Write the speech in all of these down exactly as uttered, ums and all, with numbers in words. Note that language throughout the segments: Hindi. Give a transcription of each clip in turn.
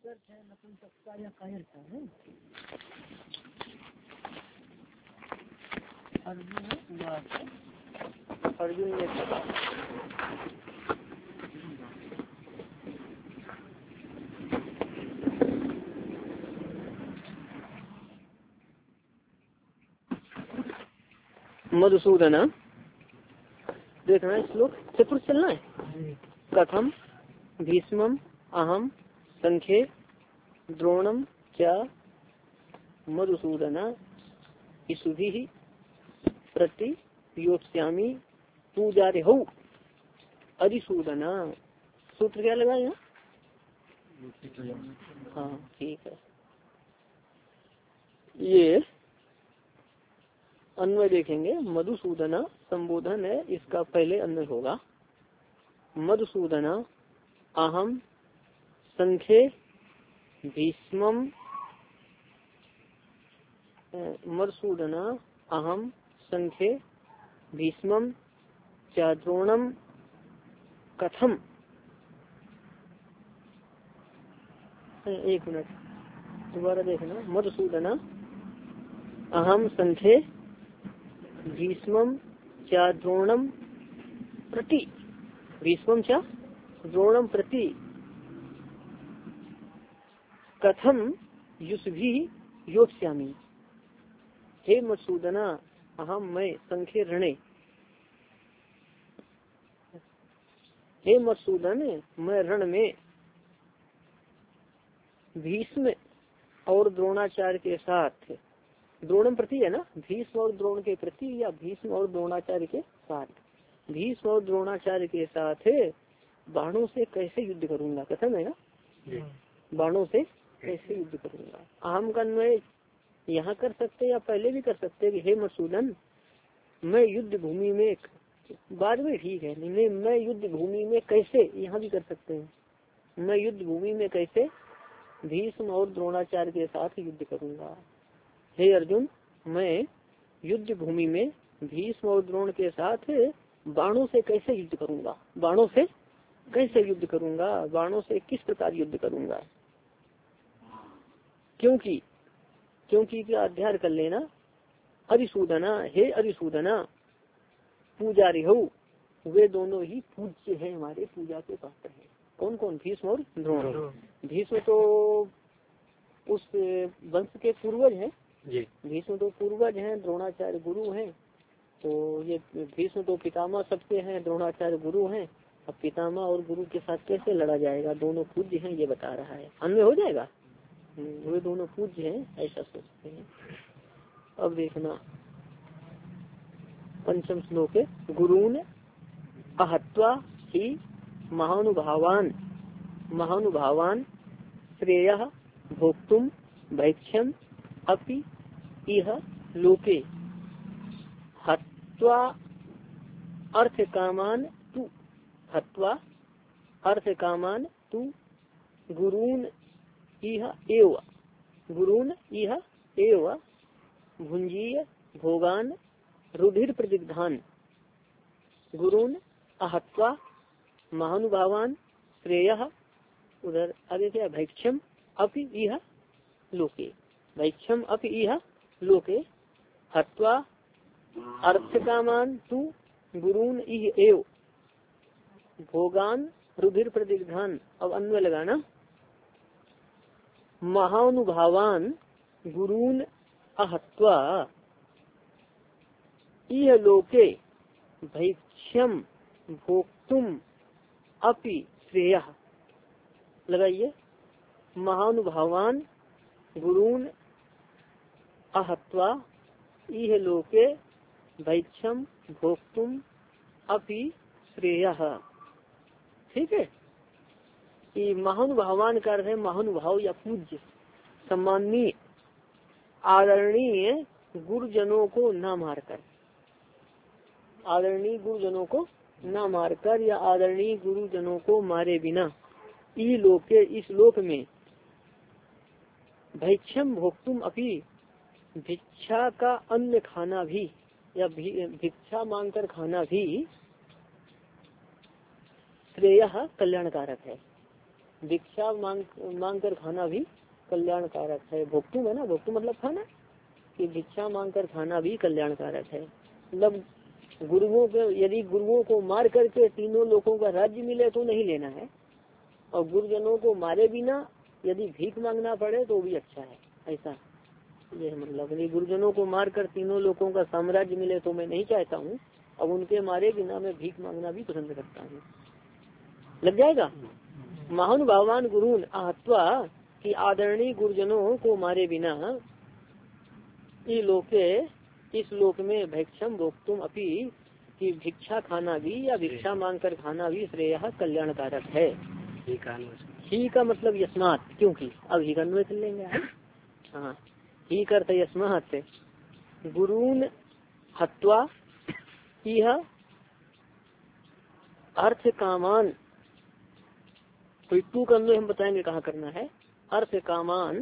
अर्थ है नपुंसकता या कायरता है। अर्जुन अर्जुन ने कहा मधुसूदन, देखना है श्लोक चतुर्थ चलना है। कथम भीष्मम अहम संख्ये द्रोणम क्या मधुसूदन इसुभिः प्रति योत्स्यामि पूजारे हो अधिसूदन। सूत्र क्या लगा यहाँ? हाँ ठीक है। ये अन्वय देखेंगे। मधुसूदन संबोधन है, इसका पहले अन्वय होगा। मधुसूदन अहम संख्ये भीष्मम मधुसूदन अहम संख्ये भीष्मम च द्रोणम कथम। एक मिनट दोबारा देखना। मधुसूदन अहम संख्ये भीष्मम च द्रोणम प्रति भीष्मम च द्रोणम प्रति कथम युष्भिः योत्स्यामि। हे मधुसूदन अहम मैं संख्ये ऋणे हे मधुसूदन मैं रण में भीष्म और द्रोणाचार्य के साथ, द्रोणम प्रति है ना, भीष्म और द्रोण के प्रति या भीष्म और द्रोणाचार्य के साथ, भीष्म और द्रोणाचार्य के साथ बाणों से कैसे युद्ध करूंगा। कथम है ना, बाणों से कैसे युद्ध करूंगा। अहम का अन्वय यहाँ कर सकते या पहले भी कर सकते कि हे मधुसूदन मैं युद्ध भूमि में, बाद में ठीक है, नहीं मैं युद्ध भूमि में कैसे, यहाँ भी कर सकते हैं मैं युद्ध भूमि में कैसे भीष्म और द्रोणाचार्य के साथ युद्ध करूंगा। हे अर्जुन मैं युद्ध भूमि में भीष्म और द्रोण के साथ बाणों से कैसे युद्ध करूंगा, बाणों से कैसे युद्ध करूंगा, बाणों से किस प्रकार युद्ध करूंगा। क्योंकि क्योंकि क्या अध्ययन कर लेना। अधिसूदना हे अधिसूदना पूजारी हो, वे दोनों ही पूज्य हैं, हमारे पूजा के पात्र हैं। कौन कौन? भीष्म और द्रोण। भीष्म तो उस वंश के पूर्वज हैं, भीष्म तो पूर्वज हैं, द्रोणाचार्य गुरु हैं। तो ये भीष्म तो पितामह सबके हैं, द्रोणाचार्य गुरु हैं। अब पितामह और गुरु के साथ कैसे लड़ा जाएगा, दोनों पूज्य हैं, ये बता रहा है। अन्य हो जाएगा, वे दोनों पूज्य हैं, ऐसा सोचते हैं। अब देखना पंचम श्लोक है। गुरून अहत्वा ही महानुभावान महानुभावान श्रेयः भोक्तुम भैक्ष्यम अपि इह लोके हत्वा अर्थ कामान तु हत्वा अर्थ कामान तु गुरून इह एव गुरून इह एव भुंजीय भोगान रुधिर प्रतिग्धान। गुरून अहत्वा महानुभावान श्रेयः, उधर आगे क्या, भैक्ष्यम अपि इह लोके भैक्ष्यम अपि इह लोके हत्वा अर्थकामान तु गुरून इह एव भोगान रुधिर प्रतिग्धान। अब अन्वय लगाना। महानुभावान गुरून अहत्वा इह लोके भैक्ष्यम भोक्तुम अपि श्रेयः। लगाइए। महानुभावान गुरून अहत्वा इह लोके भैक्ष्यम भोक्तुम अपि श्रेयः। ठीक है। ये महानुभावान का अर्थ है महानुभाव या पूज्य, सम्माननीय, आदरणीय गुरुजनों को न मारकर, आदरणीय गुरुजनों को न मारकर या आदरणीय गुरुजनों को मारे बिना ई लोके इस लोक में भैक्ष्यम भोक्तुम अपि भिक्षा का अन्न खाना भी या भिक्षा मांगकर खाना भी श्रेयः कल्याणकारक है। भिक्षा मांग मांग कर खाना भी कल्याणकारक है। भोक्तुम है ना, भोक्तुम मतलब खाना, कि भिक्षा मांग कर खाना भी कल्याणकारक है। मतलब गुरुओं के, यदि गुरुओं को मार करके तीनों लोगों का राज्य मिले तो नहीं लेना है, और गुरुजनों को मारे बिना यदि भीख मांगना पड़े तो भी अच्छा है, ऐसा ये मतलब। यदि गुरुजनों को मार कर तीनों लोगों का साम्राज्य मिले तो मैं नहीं चाहता हूँ, अब उनके मारे बिना मैं भीख मांगना भी पसंद करता हूँ। लग जाएगा। महानुभावान गुरुन आहत्वा, कि आदरणीय गुरुजनों को मारे बिना इस लोके, इस लोक में भिक्षम भोक्तुम अपि, कि भिक्षा खाना भी या भिक्षा मांग कर खाना भी श्रेय कल्याणकारक है। ही का मतलब यस्मात, क्योंकि अब ही का अन्वय कर लेंगे। हाँ, ही करते यस्मात गुरुन हत्वा, यह अर्थ कामान, टू का अन्वय हम बताएंगे कहाँ करना है। अर्थ कामान,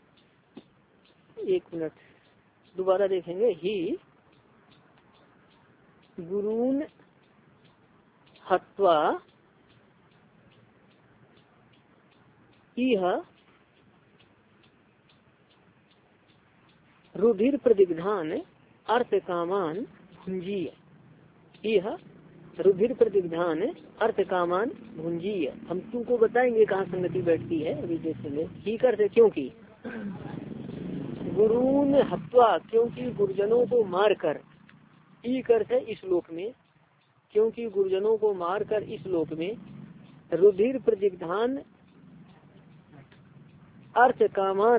एक मिनट दोबारा देखेंगे। ही गुरुन हत्वा, यह रुधिर प्रतिग्धान अर्थ कामान भुंजीय, यह रुधिर प्रतिग्धान अर्थ कामान भुंजीय। हम तुमको बताएंगे कहाँ संगति बैठती है, अभी देखेंगे। ही करते क्योंकि गुरुन हत्वा, क्योंकि गुरुजनों को मार कर, ई करते इस लोक में, क्योंकि गुरुजनों को मार कर इस लोक में रुधिर प्रतिग्धान अर्थ कामान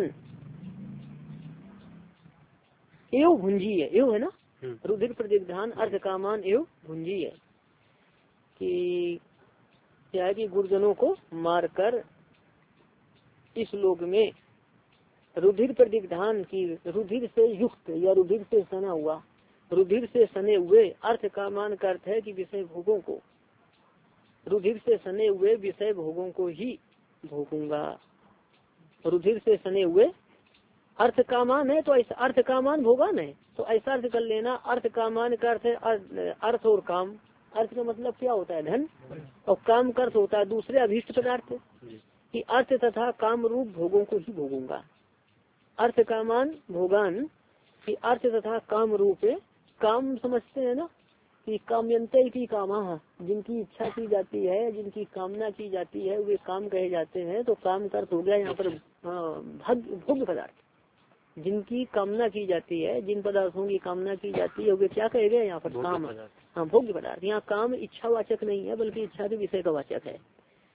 एवं भुंजी है, एवं है ना, रुधिर प्रतिग्धान अर्थ कामान एवं भुंजी है। कि क्या है कि गुरुजनों को मारकर इस लोक में रुधिर प्रतिग्धान की, रुधिर से युक्त या रुधिर से सना हुआ, रुधिर से सने हुए अर्थ कामान का अर्थ है कि विषय भोगों को, रुधिर से सने हुए विषय भोगों को ही भोगूंगा। रुधिर से सने हुए अर्थ कामान है तो ऐसा अर्थ कामान भोगान है, तो ऐसा अर्थ कर लेना। अर्थ कामान का अर्थ है अर्थ और काम। अर्थ का मतलब क्या होता है? धन। और काम का अर्थ होता है दूसरे अभीष्ट पदार्थ, कि अर्थ तथा काम रूप भोगों को ही भोगूंगा। अर्थ कामान भोगान, कि अर्थ तथा काम रूप, काम समझते हैं ना, कि कामयंते की कामा, जिनकी इच्छा की जाती है, जिनकी कामना की जाती है, वे काम कहे जाते हैं। तो काम का अर्थ हो गया यहाँ पर भोग्य पदार्थ, जिनकी कामना की जाती है, जिन पदार्थों की कामना की जाती है वे क्या कहे गए यहाँ पर? काम। हाँ, भोग्य पदार्थ। यहाँ काम इच्छावाचक नहीं है, बल्कि इच्छा के विषय का वाचक है।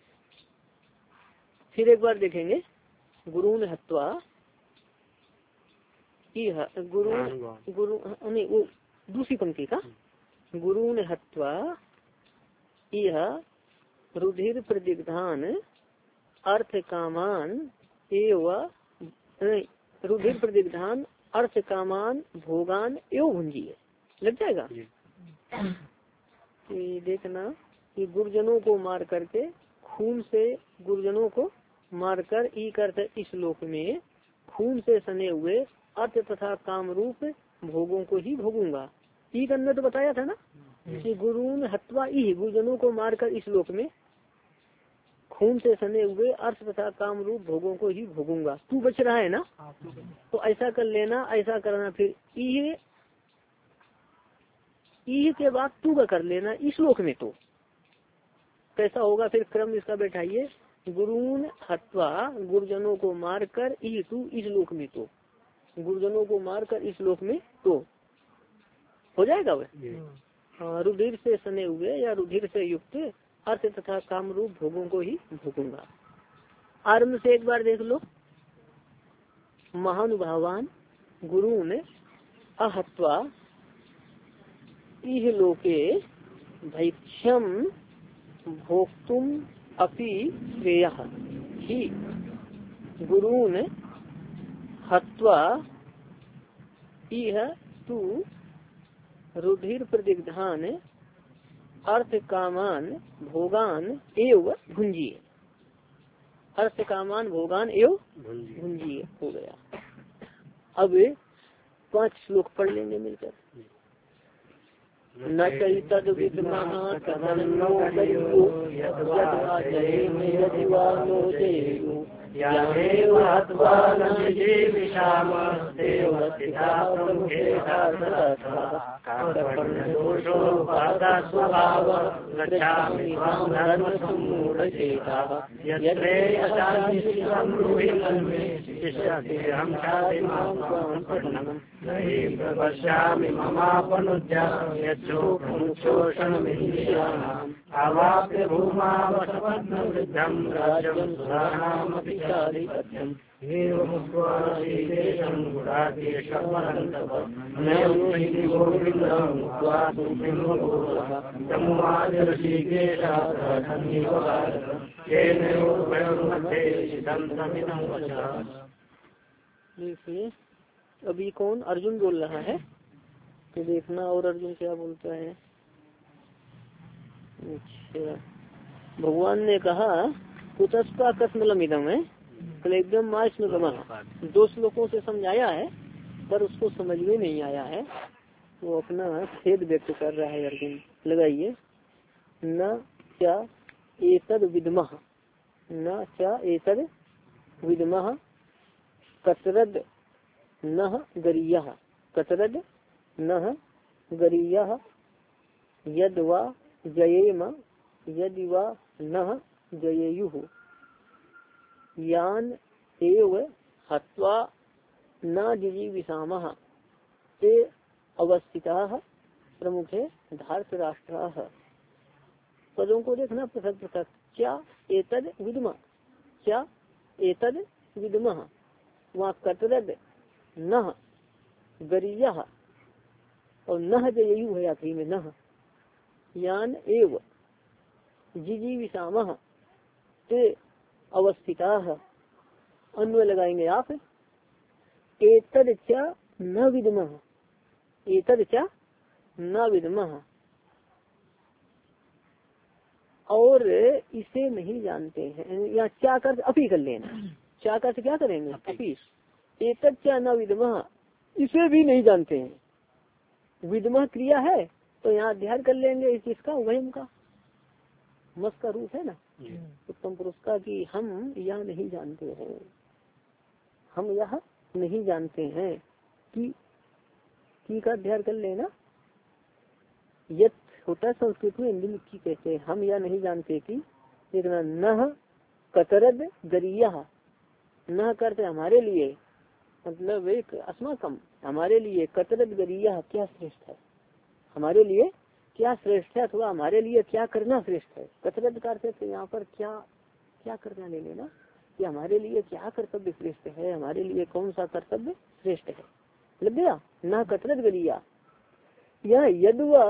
फिर एक बार देखेंगे, गुरुन हत्वा, गुरु गुरु नहीं, वो दूसरी पंक्ति का, गुरुन हत्वा यह रुधिर प्रतिग्धान अर्थ कामान एवं, रुधिर प्रतिग्धान अर्थ कामान भोगान एवं भुंजी है। लग जाएगा। कि देखना कि गुरुजनों को मार करके, खून से गुरुजनों को मारकर ई करते इस लोक में खून से सने हुए अर्थ तथा काम रूप भोगों को ही भोगूंगा। ई करने तो बताया था ना कि गुरुन हत्वा, ई गुरुजनों को मारकर इस लोक में खून से सने हुए अर्थ तथा काम रूप भोगों को ही भोगूंगा। तू बच रहा है ना, तो ऐसा कर लेना, ऐसा करना। फिर ई ई के बाद तू का कर लेना इस लोक में। तो कैसा होगा फिर क्रम इसका बैठाइए, गुरुन हत्वा, गुरुजनों को मारकर ई तू इस लोक में, तो गुरुजनों को मारकर इस लोक में तो हो जाएगा वह। रुधिर से सने हुए या रुधिर से युक्त अर्थ तथा काम रूप भोगों को ही भोगूंगा। आरंभ से एक बार देख लो। महानुभावान गुरुन अहत्वा इह लोके भैक्षम भोक्तुम अपि श्रेयः, ही गुरुन हत्वा इह तु रुधिर प्रतिग्धान अर्थ कामान भोगान एव भुंजिए। अर्थ कामान भोगान एव भुंजिए हो गया। अब पांच श्लोक पढ़ लेंगे मिलकर। न चैतद विद्मः तदन्नो गरीयो यद्वा जयेम यदिवा नो जयेयु यामेव हत्वा न विजीविषामस्ते वस्तिता प्रमुखेतार्थतः कर्तव्यदोषो बाधा स्वभावः गच्छामि त्वां धर्मसम्मूढचेताः यत्रे अशान्तिः ब्रूहि शिष्यतेऽहं शान्तिमां त्वां शरणं नहि प्रपश्यामि ममापनुद्या यच्छोषणमिन्द्रियाणाम् आवाप्य भूमावसपत्नवृद्धं राज्यं सुराणामपि चाधिपत्यम् एवमुक्त्वा श्रीकेशं गुडाकेशवरन्तः नयमुहि गोविन्दं उक्त्वा सुब्रह्मपुरः तमुवाच ऋषिकेशः धन्यः भारतः केनयोर्भयोर्मध्ये शितं समितं वचः। देखिए अभी कौन अर्जुन बोल रहा है तो देखना और अर्जुन क्या बोलता है। अच्छा भगवान ने कहा कुतस्का कस्मलम इदम है एकदम मार्च में गमा दो श्लोकों से समझाया है पर उसको समझ में नहीं आया है। वो अपना खेद व्यक्त कर रहा है अर्जुन। लगाइए न क्या एतद विद्मः न क्या एतद विद्मः कतरद नह गरियः कतरद नह गरियः यद वा जयेम यदि वा नह जयेयुः यान एव हत्वा न जिजीविषामः ते अवस्थिताः प्रमुखे धार्तराष्ट्राः। पदों को देखना पृथक पृथक। क्या एतद विद्मः क्या एतद विद्मः वहाँ कतरद नह गरियः और नह जयेयु है आखिरी में नह यान एव जिजीविषामः ते अवस्थिताः। अन्वय लगाएंगे आप एतद च न विद्मः एतद च न विद्मः और इसे नहीं जानते हैं। या क्या कर अपी कर लेना क्या कर क्या करेंगे अपी एतद च न विद्मः इसे भी नहीं जानते हैं। विद्मः क्रिया है तो यहाँ अध्ययन कर लेंगे इस इसका वयम का मस का रूप है ना उत्तम पुरुष का कि हम यह नहीं जानते हैं हम यह नहीं जानते हैं कि की का अध्ययन कर लेना। यत होता है संस्कृत में हिंदी में की कहते हैं हम यह नहीं जानते कि देखना नह कतरद गरिया न करते हमारे लिए मतलब एक अस्माकम हमारे लिए कतरद गरिया क्या श्रेष्ठ है हमारे लिए क्या श्रेष्ठ है अथवा हमारे लिए क्या करना श्रेष्ठ है। कतरत करते थे यहाँ पर क्या क्या करना ले लेना कि हमारे लिए क्या कर्तव्य श्रेष्ठ है हमारे लिए कौन सा कर्तव्य श्रेष्ठ है। लग गया ना कतरत गरिया यह यदवा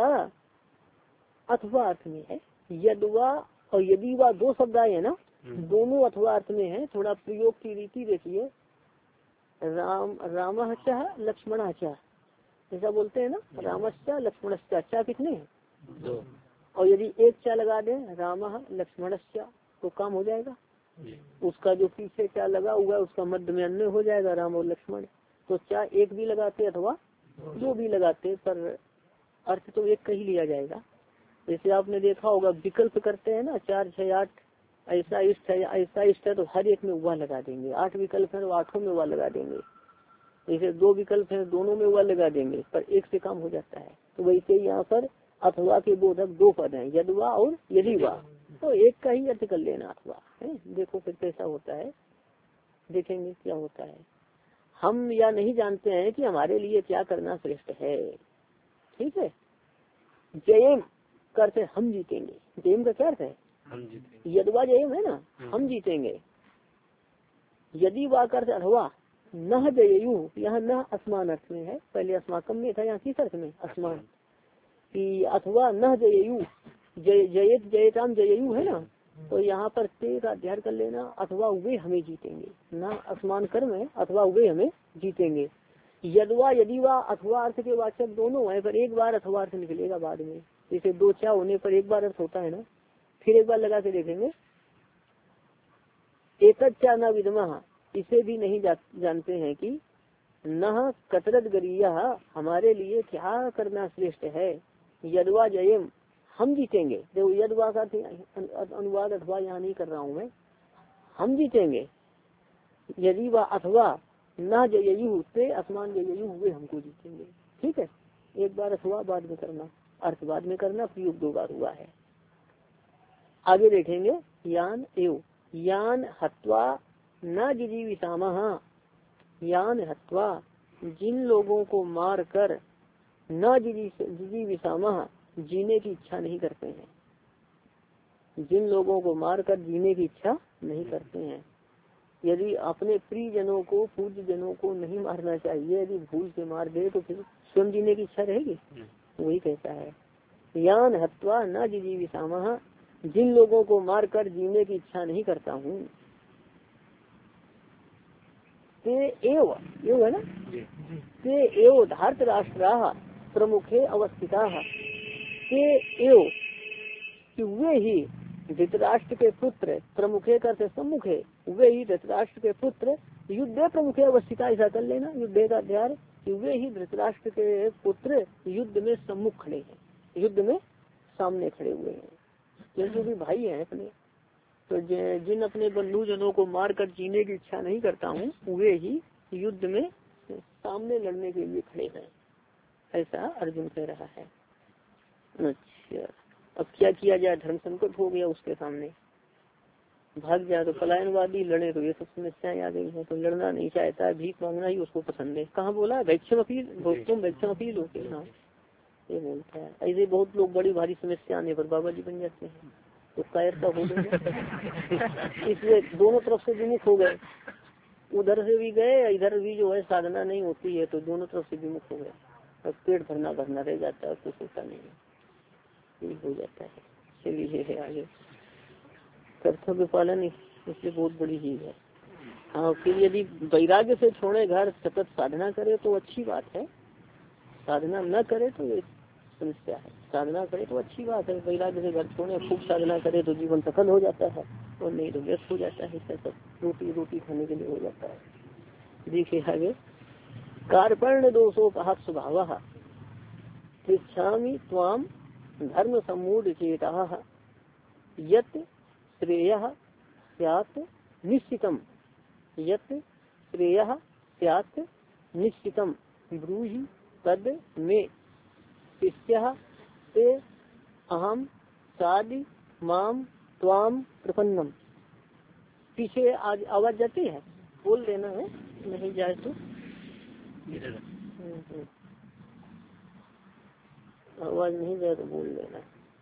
अथवा अर्थ में है। यदवा और यदि वा दो शब्द आए है ना दोनों अथवा अर्थ में है। थोड़ा प्रयोग की रीति देखिए राम राम चाह लक्ष्मण चाह ऐसा बोलते हैं ना रामश्चा लक्ष्मणश्चा चा कितने दो और यदि एक चा लगा दें राम लक्ष्मणश्चा तो काम हो जाएगा। उसका जो पीछे चा लगा हुआ है उसका मध्य में अन्य हो जाएगा राम और लक्ष्मण। तो चा एक भी लगाते अथवा दो भी लगाते पर अर्थ तो एक का ही लिया जाएगा। जैसे आपने देखा होगा विकल्प करते हैं ना चार छह आठ ऐसा इष्ट है ऐसा इष्ट है तो हर एक में वह लगा देंगे। आठ विकल्प है तो आठों में वह लगा देंगे। जैसे दो विकल्प है दोनों में वह लगा देंगे पर एक से काम हो जाता है। तो वैसे यहाँ पर अथवा के बोधक दो पद हैं यदवा और यदि वा तो एक का ही अर्थ कर लेना अथवा है। देखो फिर कैसा होता है देखेंगे क्या होता है। हम या नहीं जानते हैं कि हमारे लिए क्या करना श्रेष्ठ है। ठीक है जयम करते हम जीतेंगे। जयम का क्या अर्थ है यदवा जयम है ना हम जीतेंगे। यदि वा करते अथवा न जययु यहाँ न असमान अर्थ में है। पहले अस्माकम में था यहाँ किस अर्थ में असमान कि अथवा न जययु जय जयत जयताम जययु है ना तो यहाँ पर ते का अध्ययन कर लेना अथवा वे हमें जीतेंगे। न असमान कर्म है अथवा वे हमें जीतेंगे। यदवा यदि वा अथवा अर्थ के वाचक दोनों है पर एक बार अथवा अर्थ निकलेगा बाद में। जैसे दो चा होने पर एक बार अर्थ होता है ना। फिर एक बार लगा के देखेंगे एकच चा न विद्मः इसे भी नहीं जा, जानते हैं कि न कतरत गरिया हमारे लिए क्या करना श्रेष्ठ है। यदवा जयम, हम जीतेंगे। देखो यदवा का अनुवाद अथवा यहाँ नहीं कर रहा हूँ मैं, हम जीतेंगे। यदि व अथवा ना जययु ते असमान जययु, वे हमको जीतेंगे। ठीक है, एक बार अथवा बाद में करना, अर्थ बाद में करना, प्रयोग दो बार हुआ है। आगे देखेंगे यान एव, यान हत्वा न जिजीविषामः, यान हत्वा जिन लोगों को मार कर न जिजीविषामः जीने की इच्छा नहीं करते हैं, जिन लोगों को मार कर जीने की इच्छा नहीं करते हैं। यदि अपने प्रिय जनों को, पूज्य जनों को नहीं मारना चाहिए, यदि भूल से मार दे तो फिर स्वयं जीने की इच्छा रहेगी। वही कहता है यान हत्वा न जिजीविषामः, जिन लोगों को मार कर जीने की इच्छा नहीं करता हूँ। ते एव, एव है ना, ते एव धार्तराष्ट्राः प्रमुखे अवस्थिताः, ते एव कि वे ही धृतराष्ट्र के पुत्र, प्रमुखे करते सम्मुखे, वे ही धृतराष्ट्र के पुत्र युद्ध प्रमुखे अवस्थिता, ऐसा कर लेना युद्ध का अध्याय, कि वे ही धृतराष्ट्र के पुत्र युद्ध में सम्मुख खड़े हैं, युद्ध में सामने खड़े हुए हैं। जैसे भी भाई हैं अपने, तो जिन अपने बंधुजनों को मार कर जीने की इच्छा नहीं करता हूँ, वे ही युद्ध में सामने लड़ने के लिए खड़े हैं, ऐसा अर्जुन कह रहा है। अच्छा, अब क्या किया जाए, धर्म संकट हो गया उसके सामने, भाग जाए तो पलायनवादी, लड़े तो ये सब समस्याएं आ गई है, तो लड़ना नहीं चाहता है, भीख मांगना ही उसको पसंद है। कहाँ बोला वैक्षम अपील, भोक्तुम वैक्षम अपील होते हैं, हाँ ये बोलता है। ऐसे बहुत लोग बड़ी भारी समस्या आने पर बाबा जी बन जाते हैं, तो कायरता हो गई, इसलिए दोनों तरफ से विमुख हो गए, उधर से भी गए, इधर भी जो है साधना नहीं होती है, तो दोनों तरफ से विमुख हो गए, और पेट भरना भरना रह जाता है, कुछ होता नहीं है, ये हो जाता है। चलिए है आगे, कर्तव्य पालन इसलिए बहुत बड़ी चीज है। हाँ, फिर यदि वैराग्य से छोड़े घर, सतत साधना करे तो अच्छी बात है, साधना न करे तो ये समस्या है। साधना करे तो अच्छी बात है, वैराग्य से घर छोड़े, खूब साधना करे तो जीवन सफल हो जाता है, और नहीं तो व्यस्त हो जाता है, इससे सब रोटी रोटी खाने के लिए हो जाता है। देखिए आगे, कार्पण्य दोषोपहत स्वभाव पृच्छामि त्वाम धर्म सम्मूढ़ चेताः यत् श्रेयः स्यात् निश्चितम्, यत् श्रेयः स्यात् निश्चितम् ब्रूहि तद मे शिष्यः ते अहम सादि माम त्वाम प्रपन्नम। पीछे आज आवाज जाती है, बोल देना है, नहीं जाए तो आवाज नहीं जाए तो बोल देना।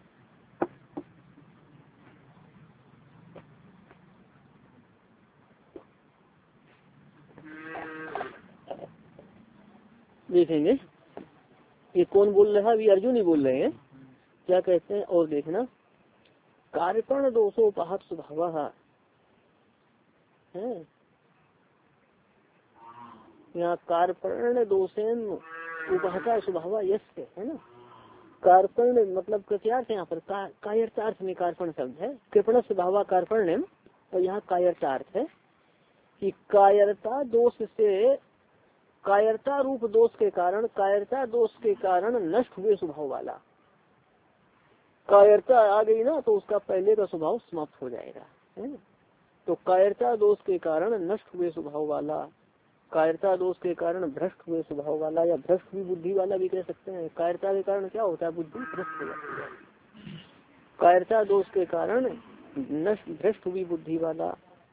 देखेंगे ये कौन बोल रहा है, अभी अर्जुन ही बोल रहे हैं, क्या कहते हैं और देखना। कार्यकर्ण दोषोपहत स्वभाव है, यहाँ कार्पण्य दोषेन उपहता स्वभाव यश है ना। कार्पण्य मतलब कृत्यार्थ यहाँ पर का, कायर्थार्थ में कार्पण शब्द है, कृपण स्वभाव कार्पण्य, और यहाँ कायर्थार्थ है कि कायरता दोष से, कायरता रूप दोष के कारण, कायरता दोष के कारण नष्ट हुए स्वभाव वाला, कायरता आ गई ना तो उसका पहले का स्वभाव समाप्त हो जाएगा, है ना। तो कायरता दोष के कारण नष्ट हुए स्वभाव वाला, कायरता दोष के कारण भ्रष्ट हुए स्वभाव वाला, या भ्रष्ट हुई बुद्धि वाला भी कह सकते हैं। कायरता के कारण क्या होता है, बुद्धि भ्रष्ट हो जाती है। कायरता दोष के कारण नष्ट भ्रष्ट हुई बुद्धि वाला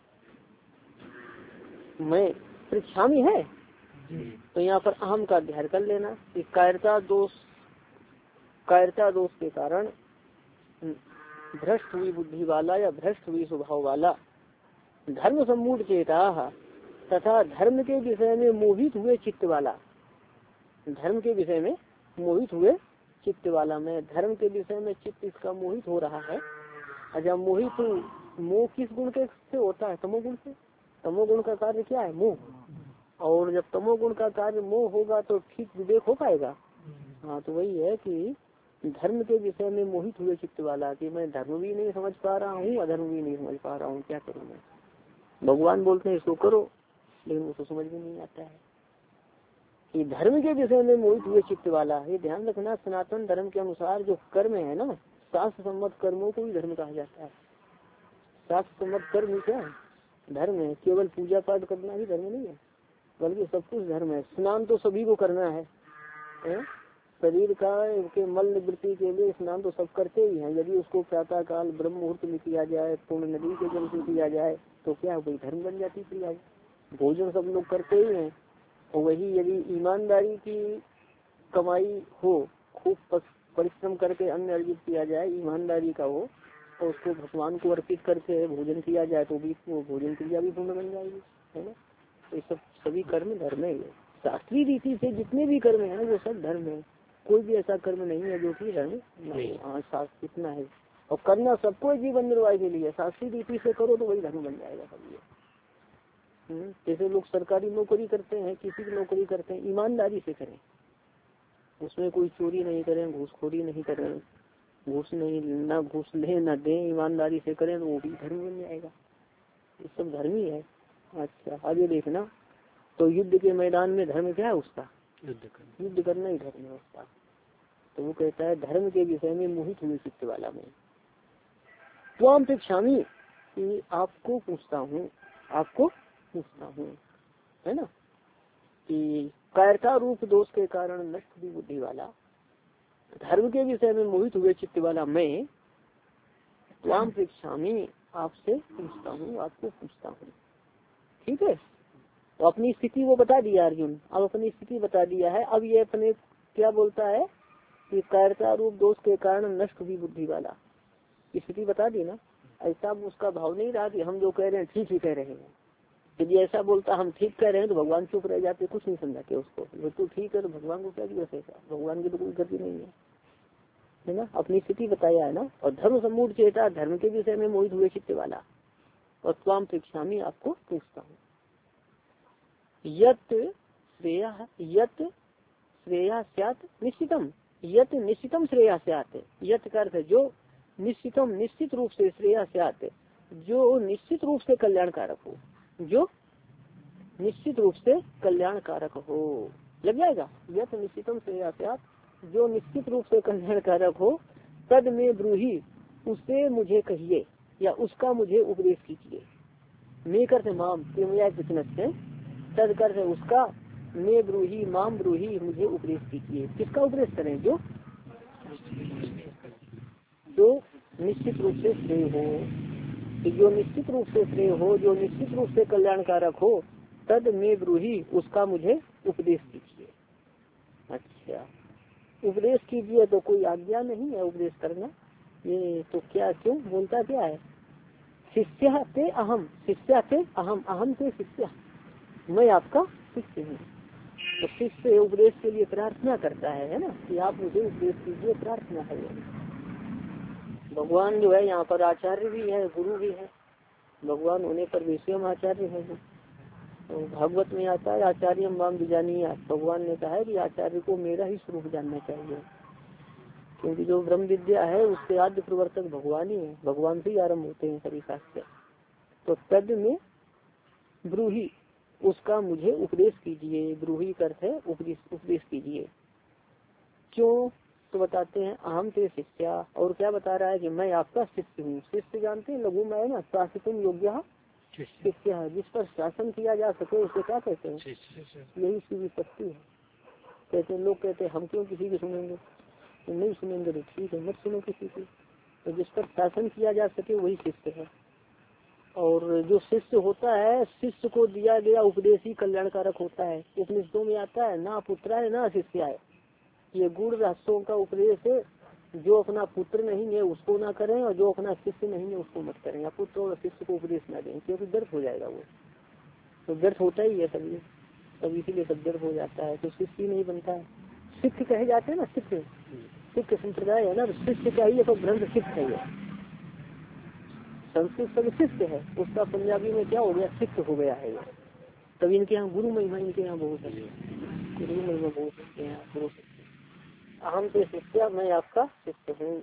मैं परीक्षामी है, तो यहाँ पर अहम का अध्ययन कर लेना कि कायरता दोष, कायरता दोष के कारण भ्रष्ट हुई बुद्धि वाला या भ्रष्ट हुई स्वभाव वाला, धर्म सम्मूढ़ चेता तथा धर्म के विषय में मोहित हुए चित्त वाला, धर्म के विषय में मोहित हुए चित्त वाला, मैं धर्म के विषय में चित्त इसका मोहित हो रहा है। अच्छा, मोहित मोह किस गुण के से होता है, तमोगुण से। तमोगुण का कार्य क्या है, मोह, और जब तमोगुण का कार्य मोह होगा तो ठीक विवेक हो पाएगा। हाँ, तो वही है कि धर्म के विषय में मोहित हुए चित्त वाला, कि मैं धर्म भी नहीं समझ पा रहा हूँ, अधर्म भी नहीं समझ पा रहा हूँ, क्या करूँ मैं। भगवान बोलते हैं इसको करो, लेकिन उसको समझ में नहीं आता है, कि धर्म के विषय में मोहित हुए चित्त वाला। ये ध्यान रखना, सनातन धर्म के अनुसार जो कर्म है ना, शास्त्र सम्मत कर्मों को भी धर्म कहा जाता है। शास्त्र सम्मत कर्म क्या है? धर्म है। केवल पूजा पाठ करना ही धर्म नहीं है, बल्कि सब कुछ धर्म है। स्नान तो सभी को करना है, है? शरीर का के मल निवृत्ति के लिए स्नान तो सब करते ही हैं। यदि उसको प्रातः काल ब्रह्म मुहूर्त में किया जाए, पूर्ण नदी के जल से किया जाए, तो क्या वही धर्म बन जाती क्रिया। भोजन सब लोग करते ही हैं। और वही यदि ईमानदारी की कमाई हो, खूब परिश्रम करके अन्न अर्जित किया जाए, ईमानदारी का हो, और उसको भगवान को अर्पित करके भोजन किया जाए, तो भी वो भोजन क्रिया भी पूर्ण बन जाएगी, है ना। तो ये सब सभी कर्म धर्म है। शास्त्रीय रीति से जितने भी कर्म है ना, वो सब धर्म है। कोई भी ऐसा कर्म नहीं है जो कि धर्म नहीं। हाँ, शास्त्र इतना है। और करना सबको जीवन निर्वाह के लिए शास्त्रीय रीति से करो तो वही धर्म बन जाएगा सब ये। जैसे लोग सरकारी नौकरी करते हैं, किसी की नौकरी करते हैं, ईमानदारी से करें, उसमें कोई चोरी नहीं करें, घूसखोरी नहीं करें, घूस नहीं ना घूस ले ना दे, ईमानदारी से करें तो वो भी धर्म बन जाएगा। ये सब धर्म ही है। अच्छा, आगे देखना। तो युद्ध के मैदान में धर्म क्या है उसका? युद्ध करना। युद्ध करना ही धर्म है उसका। तो वो कहता है धर्म के विषय में मोहित हुए चित्त वाला में त्वाम पृच्छामि, कि आपको पूछता हूँ, आपको पूछता हूँ, है ना, कि कायरता रूप दोष के कारण नष्ट हुई बुद्धि वाला, धर्म के विषय में मोहित हुए चित्त वाला मैं त्वाम पृच्छामि, आपसे पूछता हूँ, आपको पूछता हूँ। ठीक है। तो अपनी स्थिति वो बता दिया अर्जुन, अब अपनी स्थिति बता दिया है। अब ये अपने क्या बोलता है कि कायरता रूप दोष के कारण नष्ट हुई बुद्धि वाला, स्थिति बता दी ना। ऐसा उसका भाव नहीं रहा कि हम जो कह रहे हैं ठीक ही कह रहे हैं। यदि ऐसा बोलता हम ठीक कह रहे हैं तो भगवान चुप रह जाते, कुछ नहीं समझाते उसको। वो तो ठीक है तो भगवान को क्या दिवस ऐसा, भगवान की तो कोई गति नहीं है, है ना। अपनी स्थिति बताया है ना। और धर्म सम्मूढ़ चेता, धर्म के विषय में मोहित हुए चित्त वाला। और त्वाम पृच्छामि, आपको पूछता हूँ। यत श्रेया यत श्रेया स्यात् निश्चितम, यत निश्चितम श्रेया स्यात्, यत का अर्थ है जो, निश्चितम निश्चित रूप से, श्रेया स्यात् जो निश्चित रूप से कल्याणकारक हो, जो निश्चित रूप से कल्याणकारक हो। लग जाएगा। यत निश्चितम श्रेया स्यात् जो निश्चित रूप से कल्याणकारक हो, तद में ब्रूहि, उससे मुझे कहिए या उसका मुझे उपदेश कीजिए। मैं करते माम से, तद करते उसका, मैं ब्रूहि माम ब्रूहि, मुझे उपदेश कीजिए। किसका उपदेश करें? जो जो निश्चित रूप से श्रेय हो, जो निश्चित रूप से श्रेय हो, जो निश्चित रूप से कल्याणकारक हो, तद मैं ब्रूहि, उसका मुझे उपदेश कीजिए। अच्छा, उपदेश कीजिए तो कोई आज्ञा नहीं है उपदेश करना। ये तो क्या, क्यों बोलता क्या है? शिष्य ते अहम, शिष्य ते अहम, अहम ते शिष्य, मैं आपका शिष्य हूँ। तो शिष्य उपदेश के लिए प्रार्थना करता है, है ना, कि आप मुझे उपदेश कीजिए, प्रार्थना है। भगवान जो है यहाँ पर आचार्य भी है, गुरु भी है। भगवान होने पर विषयम आचार्य है। तो भागवत में आता है आचार्य माम विजानीया, भगवान ने कहा है कि आचार्य को मेरा ही स्वरूप जानना चाहिए, क्योंकि जो ब्रह्म विद्या है उसके आद्य प्रवर्तक भगवान ही है, भगवान से ही आरम्भ होते हैं सभी शास्त्र। तो तद में ब्रूहि, उसका मुझे उपदेश कीजिए। ब्रूहि अर्थ है उपदेश, उपदेश कीजिए। क्यों? तो बताते हैं अहम ते शिष्या, और क्या बता रहा है कि मैं आपका शिष्य हूँ। शिष्य जानते हैं, लघु में है ना, शासितुम योग्य शिष्य है, जिस पर शासन किया जा सके उसे क्या कहते हैं? यही उसकी विपत्ति है। कहते हैं लोग कहते हैं हम क्यों किसी की सुनेंगे, तो नहीं सुनेंगे तो ठीक है, मत सुनो किसी की। तो जिस पर शासन किया जा सके वही शिष्य है। और जो शिष्य होता है, शिष्य को दिया गया उपदेश ही कल्याणकारक होता है। उपनिषदों में आता है ना पुत्र है ना शिष्य है, ये गुण रहस्यों का उपदेश है। जो अपना पुत्र नहीं है उसको ना करें, और जो अपना शिष्य नहीं है उसको मत करें। या पुत्र और शिष्य को उपदेश ना दें, क्योंकि व्यर्थ हो जाएगा वो, तो व्यर्थ होता ही है सभी, सब इसीलिए सब व्यर्थ हो जाता है, तो शिष्य ही नहीं बनता है। सिख कहे जाते हैं ना, सिख सिख संप्रदाय है ना, शिष्य चाहिए तो ग्रंथ सिख चाहिए। संस्कृत सब शिष्य है, उसका पंजाबी में क्या हो गया, सिख हो गया है। तब इनके यहाँ गुरु महिमा, इनके यहाँ बहुत है, गुरु महिमा बहुत है यहाँ गुरु। अहम से शिष्य, मैं आपका शिष्य हूँ।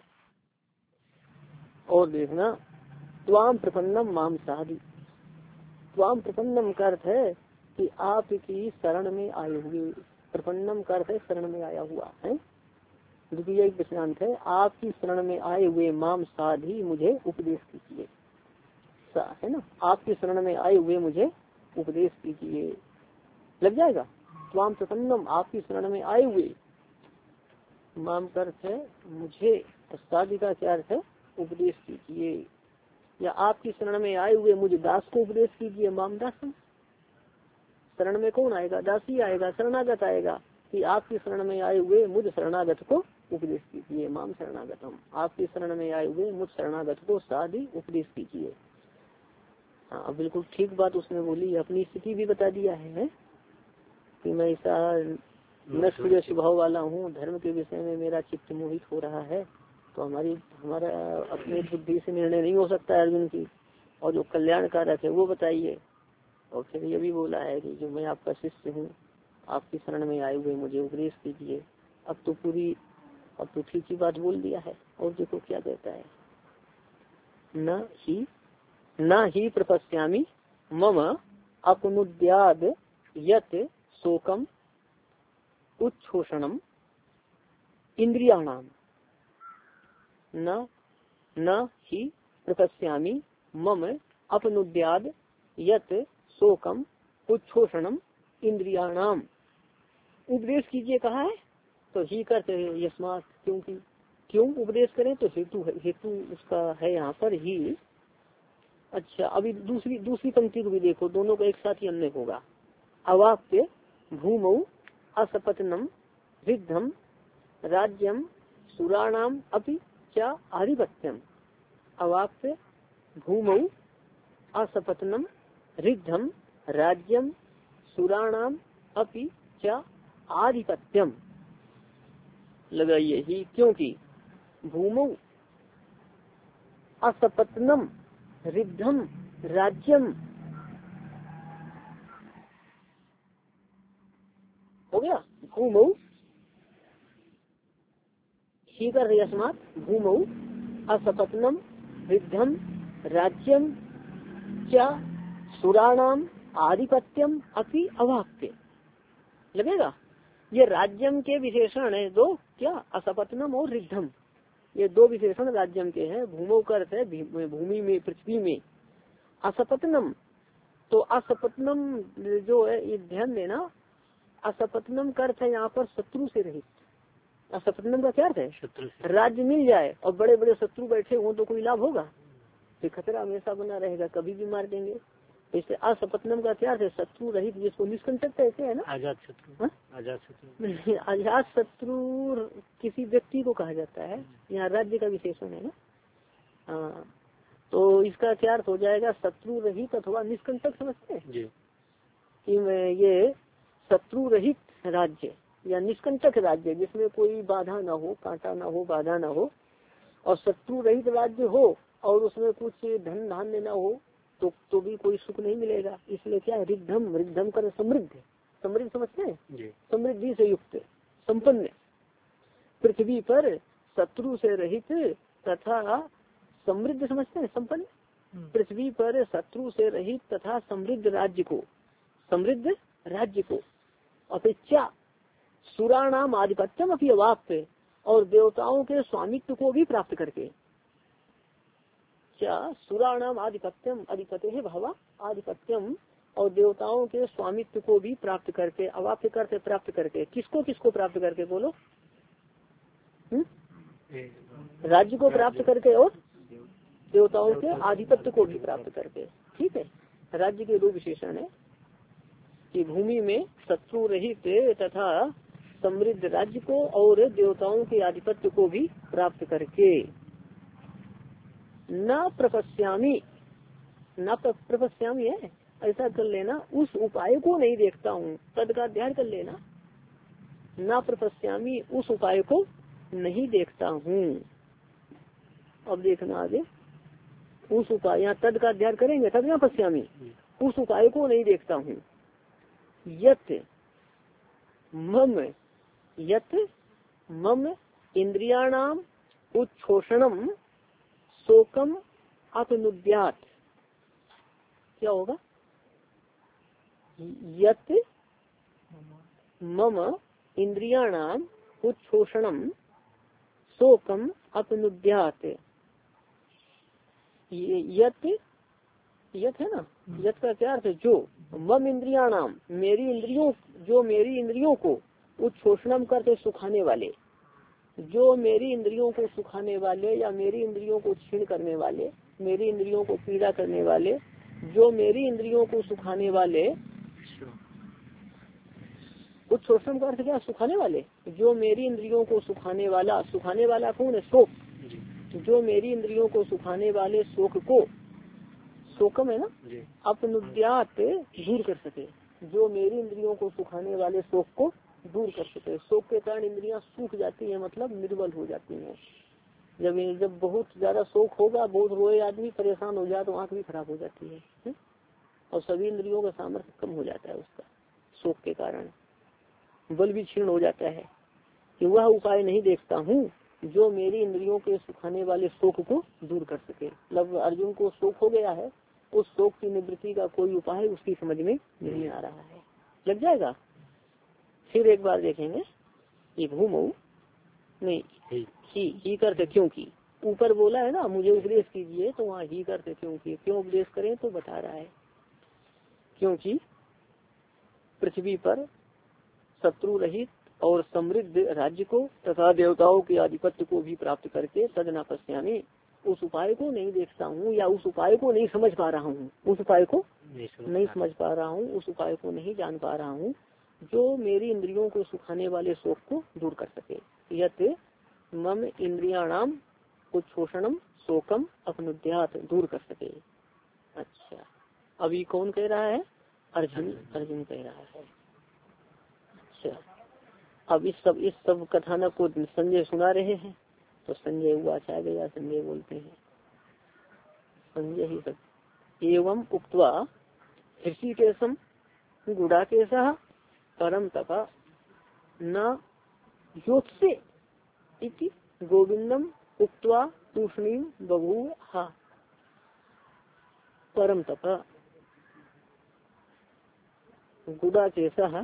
और देखना, त्वाम प्रपन्नम माम साधि, त्वाम प्रपन्नम का अर्थ है कि आपकी शरण में आए हुए, प्रपन्नम का अर्थ है शरण में आया हुआ है। द्वितीय एक दृष्टांत है, आपकी शरण में आए हुए माम साधी मुझे उपदेश कीजिए, है ना, आपकी शरण में आए हुए मुझे उपदेश कीजिए, लग जाएगा। स्वाम प्रपन्नम आपकी शरण में आए हुए, माम का अर्थ है मुझे, साधी का क्या अर्थ है, उपदेश कीजिए, या आपकी शरण में आए हुए मुझे दास को उपदेश कीजिए। माम दासम, शरण में कौन आएगा, दासी आएगा, शरणागत आएगा, कि आपकी शरण में आए हुए मुझ शरणागत को उपदेश कीजिए। माम शरणागतम, आपकी शरण में आए हुए मुझ शरणागत को साधी उपदेश कीजिए। हाँ बिल्कुल ठीक बात उसने बोली, अपनी स्थिति भी बता दिया है कि मैं ऐसा नष्ट स्वभाव वाला हूँ, धर्म के विषय में मेरा चित्त मोहित हो रहा है, तो हमारी हमारा अपने बुद्धि से निर्णय नहीं हो सकता है अर्जुन की, और जो कल्याण कारक है वो बताइए। और फिर ये भी बोला है कि जो मैं आपका शिष्य हूँ, आपकी शरण में आए हुए मुझे उपदेश कीजिए। अब तो पूरी, अब तो ठीक ही बात बोल दिया है। और देखो क्या कहता है, न ही न ही प्रपश्यामि मम अपनुद्याद यत शोकम उच्छोषणम इंद्रियाणाम, न न ही प्रपश्यामि मम अपनुद्याद यत शोकम उच्छोषणम इंद्रियाणाम। उपदेश कीजिए कहा है, तो ही करते हैं यस्मात, क्योंकि, क्यों उपदेश करें, तो हेतु हेतु उसका है यहाँ पर ही। अच्छा अभी दूसरी दूसरी पंक्ति को भी देखो, दोनों का एक साथ ही अन्य होगा। अवाप्य भूमौ असपत्नम रिद्धम राज्यम सुराणाम अपि च आधिपत्यम। अवाप्य भूमौ असपत्नम रिद्धम राज्यम सुराणाम अपि च आधिपत्यम। लगाइए ही, क्योंकि भूमौ असपत्नम रिद्धम राज्यम, हो गया, भूमौ ही कर यस्मात् भूमौ असपत्नम रिद्धम राज्यम च सुराणाम आधिपत्यम अपि अवाप्य। लगेगा, ये राज्यम के विशेषण है दो, क्या, असपत्नम और रिद्धम, ये दो विशेषण राज्यम के हैं। भूमौ का अर्थ है भूमि में, पृथ्वी में। असपत्नम, तो असपत्नम जो है, ये ध्यान देना, असपत्नम का अर्थ है यहाँ पर शत्रु से रहित। असपत्नम का क्या अर्थ है, शत्रु से राज्य मिल जाए और बड़े बड़े शत्रु बैठे हों तो कोई लाभ होगा, तो खतरा हमेशा बना रहेगा, कभी भी मार देंगे। इससे असपत्नम का क्या अर्थ है, शत्रु रहित, जिसको निष्कंटक कहते हैं ना, आजाद शत्रु। आजाद शत्रु, आजाद शत्रु किसी व्यक्ति को कहा जाता है, यहाँ राज्य का विशेषण है ना। हाँ, तो इसका क्या अर्थ हो जाएगा, शत्रु रहित अथवा निष्कंटक, समझते हैं कि मैं ये शत्रु रहित राज्य या निष्कंटक राज्य, जिसमें कोई बाधा ना हो, कांटा ना हो, बाधा ना हो, और शत्रु रहित राज्य हो और उसमें कुछ धन धान्य न हो, तो तो भी कोई सुख नहीं मिलेगा। इसलिए क्या है, रिद्धम, रिद्धम कर समृद्ध, समृद्ध समझते हैं, समृद्धि से युक्त, संपन्न, पृथ्वी पर शत्रु से रहित तथा समृद्ध, समझते हैं, संपन्न, पृथ्वी पर शत्रु से रहित तथा समृद्ध राज्य को, समृद्ध राज्य को, अपेक्षा सुराणाम आधिपत्यम अपनी अवाप्य, और देवताओं के स्वामित्व को भी प्राप्त करके। क्या, सुराणाम आधिपत्यम, अधिपत्य है भावा, आधिपत्यम, और देवताओं के स्वामित्व को भी प्राप्त करके, अवाप्य करते प्राप्त करके, किसको किसको प्राप्त करके, बोलो, हुँ? राज्य को प्राप्त करके और देवताओं के आधिपत्य को भी प्राप्त करके। ठीक है, राज्य के दो विशेषण है कि भूमि में शत्रु रहित तथा समृद्ध राज्य को और देवताओं के आधिपत्य को भी प्राप्त करके। न प्रपश्यामी, न प्रपश्यामी है, ऐसा कर लेना, उस उपाय को नहीं देखता हूँ, तद का अध्ययन कर लेना, न प्रपश्यामी उस उपाय को नहीं देखता हूँ। अब देखना आगे, उस उपाय, यहाँ तद का अध्ययन करेंगे, तद न पश्यामी, उस उपाय को नहीं देखता हूँ। यत मम, यत मम इंद्रियाणाम उच्छोषणम शोकम अपनुद्यात। क्या होगा, यत मम इंद्रियाणाम उच्छोषणम शोकम अपनुद्यात। यत यत है ना, यत का क्या अर्थ है? जो मम इंद्रियाणाम, मेरी इंद्रियों, जो मेरी इंद्रियों को उच्छोषणम करते सुखाने वाले, जो मेरी इंद्रियों को सुखाने वाले या मेरी इंद्रियों को छीन करने वाले, मेरी इंद्रियों को पीड़ा करने वाले, जो मेरी इंद्रियों को सुखाने वाले, उच्छोषण का अर्थ क्या? सुखाने वाले, जो मेरी इंद्रियों को सुखाने वाला, सुखाने वाला कौन है? शोक। जो मेरी इंद्रियों को सुखाने वाले शोक को, शोकम है ना, अपनुद्यात दूर कर सके, जो मेरी इंद्रियों को सुखाने वाले शोक को दूर कर सके। शोक के कारण इंद्रियां सूख जाती हैं, मतलब निर्बल हो जाती हैं। जब जब बहुत ज्यादा शोक होगा, बहुत रोए आदमी, परेशान हो जाए तो आंख भी खराब हो जाती है, है? और सभी इंद्रियों का सामर्थ्य कम हो जाता है उसका, शोक के कारण बल भी क्षीण हो जाता है। कि वह उपाय नहीं देखता हूँ जो मेरी इंद्रियों के सुखाने वाले शोक को दूर कर सके। मतलब अर्जुन को शोक हो गया है, उस शोक की निवृत्ति का कोई उपाय उसकी समझ में नहीं आ रहा है। लग जाएगा। फिर एक बार देखेंगे, ये भूमऊ नहीं ही ही करते क्योंकि ऊपर बोला है ना, मुझे उपदेश कीजिए, तो वहाँ ही करते क्योंकि, क्यों उपदेश करें तो बता रहा है। क्योंकि पृथ्वी पर शत्रु रहित और समृद्ध राज्य को तथा देवताओं के आधिपत्य को भी प्राप्त करके तदना पश्यामी, उस उपाय को नहीं देखता हूँ या उस उपाय को नहीं समझ पा रहा हूँ, उस उपाय को नहीं समझ पा रहा हूँ, उस उपाय को नहीं जान पा रहा हूँ जो मेरी इंद्रियों को सुखाने वाले शोक को दूर कर सके। यत मम इंद्रियाणाम उच्छोषणम शोकम अपनुद्यात, दूर कर सके। अच्छा, अभी कौन कह रहा है? अर्जुन अर्जुन कह रहा है। अच्छा, अब इस सब इस सब कथानक को संजय सुना रहे हैं, तो संजय हुआ आ गया। संजय बोलते हैं, संजय ही सब एवं उक्त्वा ऋषिकेशम गुडाकेशः परम तपा न योत्से इति गोविंदम उक्त्वा तूष्णीम बभूव हा। परम तपा गुडाकेशः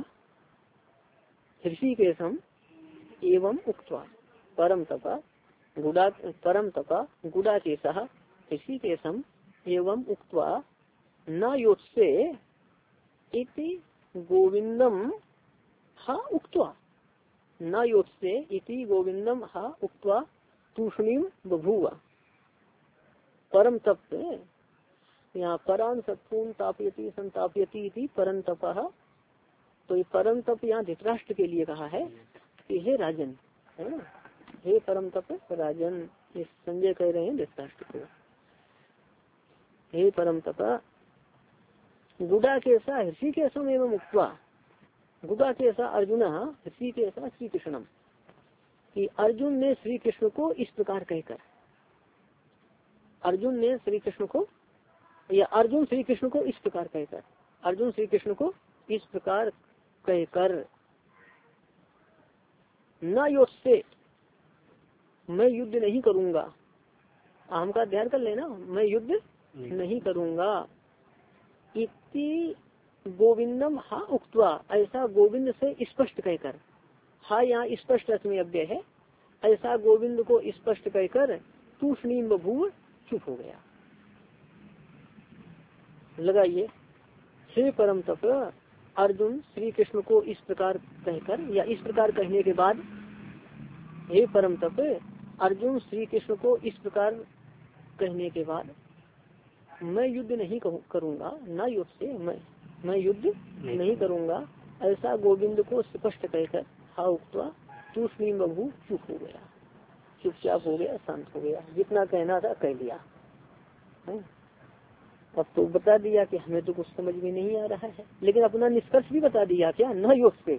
ऋषिकेशम एवं उक्त्वा, परम तपा गुडा परम तपा गुडाकेशः ऋषिकेशम एवं उक्त्वा न योत्से इति गोविंदम हा उक्त्वा, न योत्से इति गोविंदम हा उक्त्वा तूष्णीम बभूव। परम तप, यहाँ परान सत्पूर्ण तापयति संतापयति इति परम तपः। तो ये परम तप यहाँ धृतराष्ट्र के लिए कहा है कि हे राजन, है ना, हे परम तप राजन, ये संजय कह रहे हैं धृतराष्ट्र को। हे परम तप गुडाकेशा ऋषिकेशम एवं उक्त्वा, गुडाकेशा अर्जुन ऋषिकेशा श्री कृष्णम, कि अर्जुन ने श्री कृष्ण को इस प्रकार कहकर, अर्जुन ने श्री कृष्ण को या अर्जुन श्री कृष्ण को इस प्रकार कहकर, अर्जुन श्री कृष्ण को इस प्रकार कहकर न योत्से, मैं युद्ध नहीं करूंगा, आम का ध्यान कर लेना, मैं युद्ध नहीं, नहीं करूंगा। इति गोविंदम हा उक्त्वा, ऐसा गोविंद से स्पष्ट कहकर, हा यहाँ स्पष्ट अर्थ में अव्यय है, ऐसा गोविंद को स्पष्ट कहकर तूष्णीम बभूव, चुप हो गया। लगाइए, हे परम तप अर्जुन श्री कृष्ण को इस प्रकार कहकर या इस प्रकार कहने के बाद, हे परम तप अर्जुन श्री कृष्ण को इस प्रकार कहने के बाद, मैं युद्ध नहीं करूंगा, ना युद्ध से मैं मैं युद्ध नहीं, नहीं करूंगा, ऐसा गोविंद को स्पष्ट कहकर हा उक्त्वा तूष्णीम बभूव, चुप हो गया, चुपचाप हो गया, शांत हो गया, जितना कहना था कह लिया। अब तो बता दिया कि हमें तो कुछ समझ में नहीं आ रहा है, लेकिन अपना निष्कर्ष भी बता दिया क्या, न योग से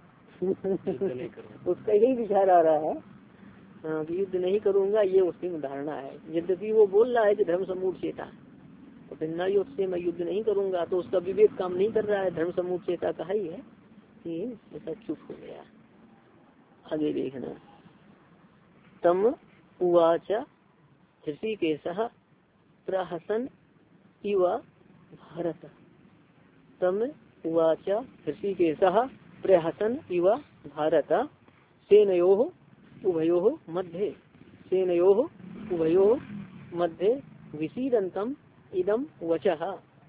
उसका यही विचार आ रहा है, हाँ, युद्ध नहीं करूंगा, ये उसकी धारणा है। यद्यपि वो बोल रहा है कि धर्म सम्मूढ़ चेता, तो फिर न योग से मैं युद्ध नहीं करूंगा, तो उसका विवेक काम नहीं कर रहा है, धर्म सम्मूढ़ चेता कहा ही है कि ऐसा चुप हो गया। आगे देखना, तम उवाच ऋषिकेशः प्रहसन इव भारत, तम उवाच ऋषिकेशः प्रहसन इव भारत सेनयोः उभयोः मध्ये सेनयोः उभयोः मध्ये विसीदन्तम इदम वचः।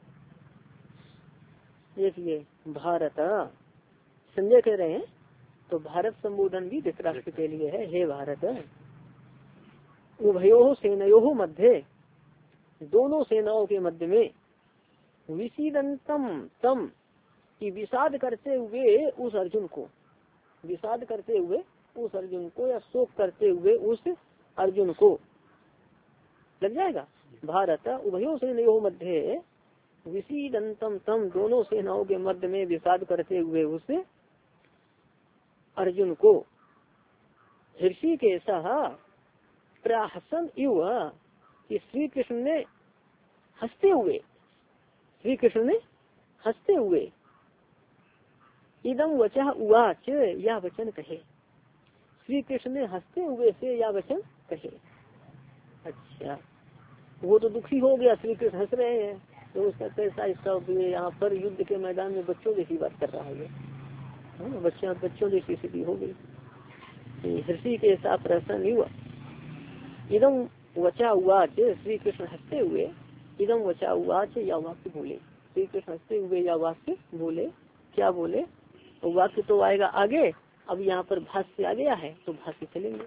देखिए भारत संजय कह रहे हैं तो भारत संबोधन भी धृतराष्ट्र के लिए है। हे भारत, उभयोः सेनयोः मध्य, दोनों सेनाओं के मध्य में, विसीदंतम तम की विषाद करते हुए उस अर्जुन को, विषाद करते हुए उस अर्जुन को या शोक करते हुए उस अर्जुन को, लग जाएगा। भारत उभयोः सेनयोः मध्य विसीदंतम तम, दोनों सेनाओं के मध्य में विषाद करते हुए उस अर्जुन को, हृषिकेशः प्रहसन इव, कि श्री कृष्ण ने हंसते हुए, श्री कृष्ण ने हंसते हुए, इदम वचः उवाच, यह वचन कहे। श्री कृष्ण ने हंसते हुए से यह वचन कहे। अच्छा, वो तो दुखी हो गया, श्री कृष्ण हंस रहे हैं तो उसका कैसा इसका यहाँ पर युद्ध के मैदान में बच्चों जैसी बात कर रहा है, बच्चों बच्चों जैसी स्थिति हो गई। हृषि के साथ प्रसन्न हुआ, इदम वचा उवाच, श्री कृष्ण हंसते हुए, इदम वचा उवाच या वाक्य बोले, श्री कृष्ण हंसते हुए या वाक्य बोले। क्या बोले? वाक्य तो आएगा आगे, अब यहाँ पर भाष्य आ गया है तो भाष्य चलेंगे।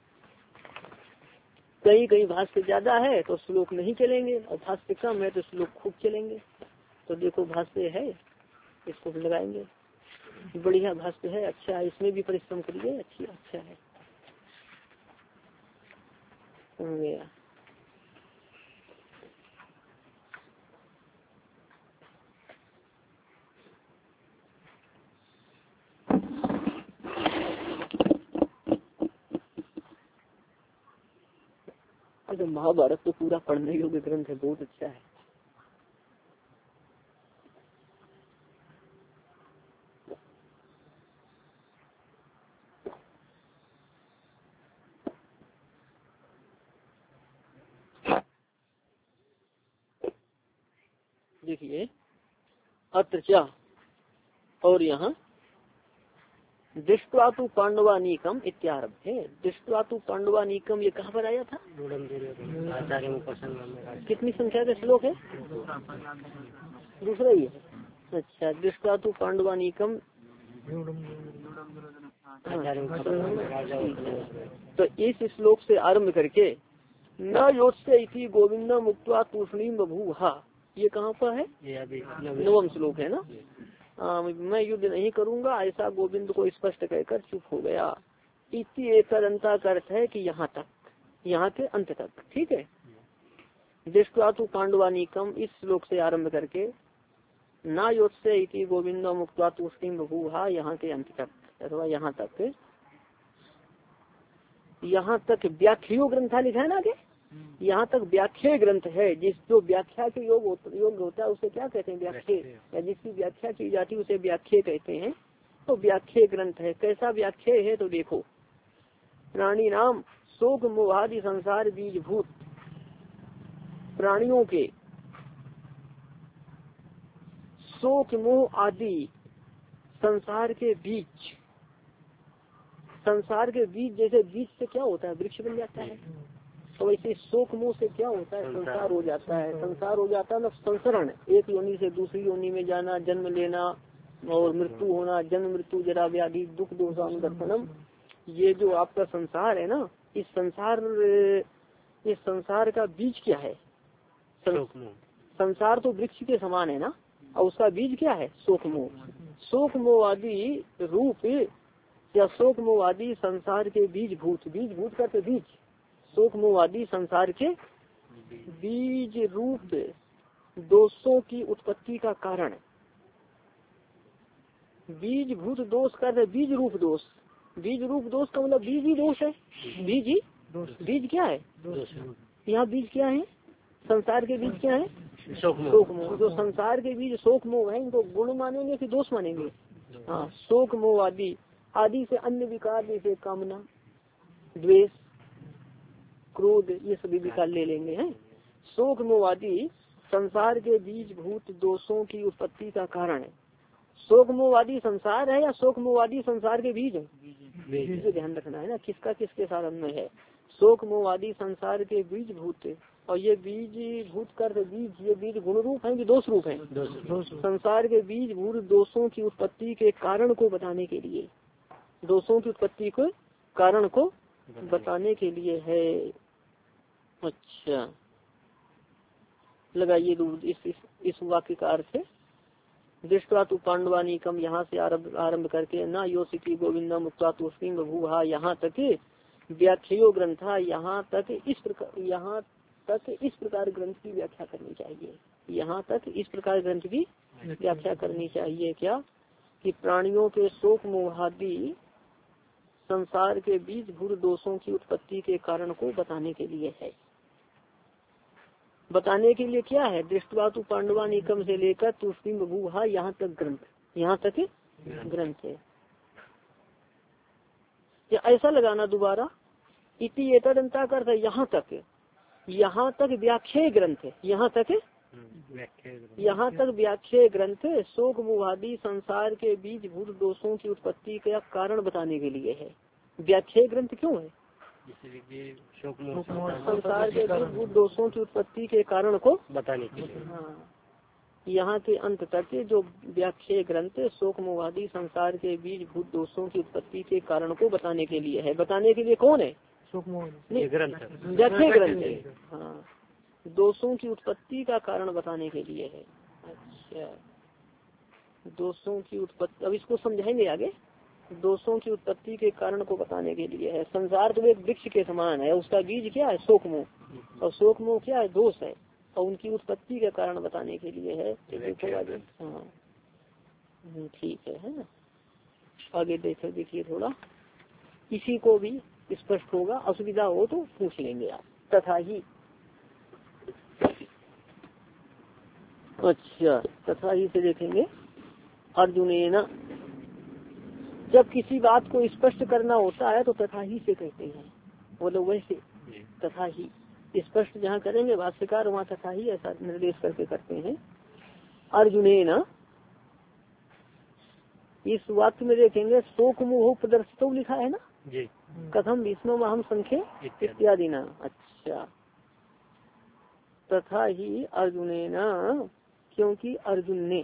कई कई भाष्य ज्यादा है तो श्लोक नहीं चलेंगे, और भाष्य कम है तो श्लोक खूब चलेंगे। तो देखो भाष्य है, इसको लगाएंगे, बढ़िया भाष्य है, अच्छा है, इसमें भी परिश्रम करिए, अच्छी अच्छा है। गया तो महाभारत तो पूरा पढ़ने योग्य ग्रंथ है, बहुत अच्छा है। देखिए अत्र च, और यहाँ दृष्ट्वा तु पांडवानीकम इत्यारभ्य। दृष्ट्वा तु पांडवानीकम, ये कहाँ पर आया था? कितनी संख्या का श्लोक है? दूसरा ही है। अच्छा, दृष्ट्वा तु पांडवानीकम, तो इस श्लोक से आरंभ करके न योत्स्य इति गोविंद मुक्त्वा तूष्णीम बभूव, ये कहाँ पर है? नवम श्लोक है ना। आ, मैं युद्ध नहीं करूंगा ऐसा गोविंद को स्पष्ट कहकर चुप हो गया। इति एक अंता का अर्थ है कि यहाँ तक, यहाँ के अंत तक, ठीक है। दृष्ट्वा तु पांडवानीकम, इस श्लोक से आरंभ करके ना योत्स्य इति गोविंद मुक्त्वा तूष्णीम बभूव, यहाँ के अंत तक, अथवा यहाँ तक, यहाँ तक व्याख्यो ग्रंथा लिखा है ना आगे, यहाँ तक व्याख्या ग्रंथ है। जिस जो व्याख्या के योग योग होता है उसे क्या कहते हैं? व्याख्या, या जिसकी व्याख्या की जाती है उसे व्याख्या कहते हैं। तो व्याख्या ग्रंथ है। कैसा व्याख्या है? तो देखो, प्राणी नाम शोक मोहादि संसार बीजभूत, प्राणियों के शोक मोह आदि संसार के बीज, संसार के बीज, जैसे बीज से क्या होता है? वृक्ष बन जाता है। तो वैसे शोक मोह से क्या होता है? संसार हो जाता है। संसार हो जाता है ना, संसरण, एक योनि से दूसरी योनि में जाना, जन्म लेना और मृत्यु होना, जन्म मृत्यु जरा व्याधि दुख दोषानुदर्शनम, ये जो आपका संसार है ना, इस संसार इस संसार का बीज क्या है? संसार तो वृक्ष के समान है ना, और उसका बीज क्या है? शोक मोह। शोक मोह आदि रूप या शोक मोह आदि संसार के बीज भूत, बीज भूत करते बीज, शोक मोह आदि संसार के बीज रूप दोषों की उत्पत्ति का कारण। बीज भूत दोष करते बीज रूप दोष, बीज रूप दोष का मतलब बीज ही दोष है। बीज ही बीज क्या है? यहाँ बीज क्या है? संसार के बीज क्या है? शोक मोह। जो संसार के बीज शोक मोह है, इनको गुण मानेंगे कि दोष मानेंगे? हाँ, शोक मोह आदि, आदि से अन्य विकार जैसे कामना, द्वेष, क्रोध, ये सभी विकार ले लेंगे हैं। शोक मोह आदि संसार के बीज भूत दोषों की उत्पत्ति का कारण है। शोक मोहवादी संसार है या शोक मोहवादी संसार के बीज है, बीज ध्यान रखना है ना, किसका किसके साथ अन्वय है। शोक मोहवादी संसार के बीज भूत, और ये बीज भूत कर बीज, ये बीज गुण रूप है कि दोष रूप है, संसार के बीज भूत दोषों की उत्पत्ति के कारण को बताने के लिए, दोषों की उत्पत्ति को कारण को बताने के लिए है। अच्छा लगाइए इस, इस, इस वाक्य का अर्थ है दृष्टवा तु पांडवानीकम, यहाँ से आरंभ आरंभ करके न योसिकी गोविंदा मुक्ता तुष्टिंग बभूहा, यहाँ तक व्याख्यो ग्रंथा, यहाँ तक इस प्रकार यहाँ तक इस प्रकार ग्रंथ की व्याख्या करनी चाहिए, यहाँ तक इस प्रकार ग्रंथ की व्याख्या करनी चाहिए। क्या कि प्राणियों के शोक मोहादि संसार के बीज भूत दोषों की उत्पत्ति के कारण को बताने के लिए है। बताने के लिए क्या है, दृष्टवा तु पांडवा निकम से लेकर तुष्टि बभूहा यहाँ तक ग्रंथ, यहाँ तक ग्रंथ है। या ऐसा लगाना दोबारा, इति एतदंता करता यहाँ तक, यहाँ तक व्याख्या ग्रंथ है, यहाँ तक यहाँ तक व्याख्या ग्रंथ शोक मोहादि संसार के बीज भूत दोषों की उत्पत्ति का कारण बताने के लिए है। व्याख्या ग्रंथ क्यों है, संसार के बीज भूत दोषों की उत्पत्ति के कारण को बताने के लिए। हाँ, यहाँ के अंत तक जो व्याख्या ग्रंथ शोक मोहादि संसार के बीज भूत दोषों की उत्पत्ति के कारण को बताने के लिए है। बताने के लिए कौन है, व्याख्या ग्रंथ है। हाँ, दोषों की उत्पत्ति का कारण बताने के लिए है। अच्छा, दोषों की उत्पत्ति, अब इसको समझाएंगे आगे। दोषों की उत्पत्ति के कारण को बताने के लिए है। संसार तो एक वृक्ष के समान है, उसका बीज क्या है, शोक मोह, और शोक मोह क्या है, दोष है, और उनकी उत्पत्ति के कारण बताने के लिए है। देखो आगे, हाँ ठीक है, है ना। आगे देखो, देखिए थोड़ा इसी को भी स्पष्ट होगा, असुविधा हो तो पूछ लेंगे आप। तथा ही, अच्छा तथा ही से देखेंगे, अर्जुनेन, जब किसी बात को स्पष्ट करना होता है तो तथा ही से कहते हैं, बोलो वैसे तथा ही स्पष्ट जहाँ करेंगे भाष्यकार वहाँ तथा ही ऐसा निर्देश करके करते हैं। अर्जुनेन, इस वाक्य में देखेंगे शोक मोह प्रदर्शित लिखा है ना जी, कथम भीष्म अहम संख्य इत्यादि ना। अच्छा, तथा ही अर्जुनेन, क्योंकि अर्जुन ने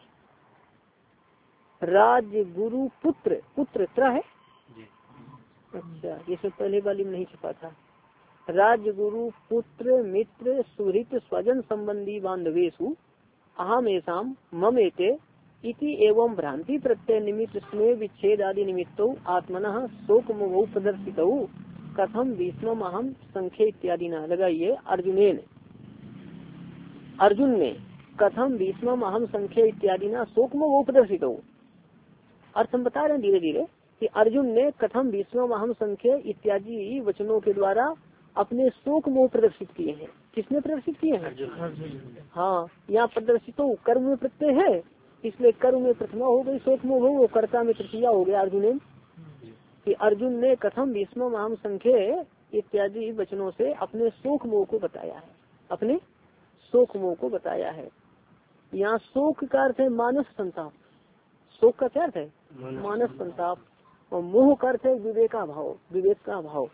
राज गुरु पुत्र, पुत्र त्र है जी। अच्छा, ये सब पहले वाली में नहीं छपा था। राज गुरु पुत्र मित्र सुहृत स्वजन संबंधी बांधवेशु अहम एसाम मम एते इति एवं भ्रांति प्रत्यय निमित्त स्नेह विच्छेद आदि निमित्तौ आत्मनः शोक मोह प्रदर्शितौ कथम भीष्म अहम संख्य इत्यादि न। लगाइए, अर्जुनेन, अर्जुन ने कथम भीष्म अहम संख्य इत्यादि न शोक मोह प्रदर्शितौ। अर्थ हम बता रहे हैं धीरे धीरे कि अर्जुन ने कथम भीष्म अहम संख्य इत्यादि वचनों के द्वारा अपने शोक मोह प्रदर्शित किए हैं। किसने प्रदर्शित किए हैं, हाँ, यहाँ प्रदर्शित हो कर्म में प्रत्यय है, इसलिए कर्म में प्रथमा हो गई शोक मोह, वो कर्ता में तृतीया हो गया अर्जुन। कि अर्जुन ने कथम भीष्म अहम संख्य इत्यादि वचनों से अपने शोक मोह को बताया है, अपने शोक मोह को बताया है। यहाँ शोक का अर्थ है मानस संताप, शोक का क्या अर्थ है, मानस संताप, और मोह का अर्थ है विवेका भाव, विवेक का भाव।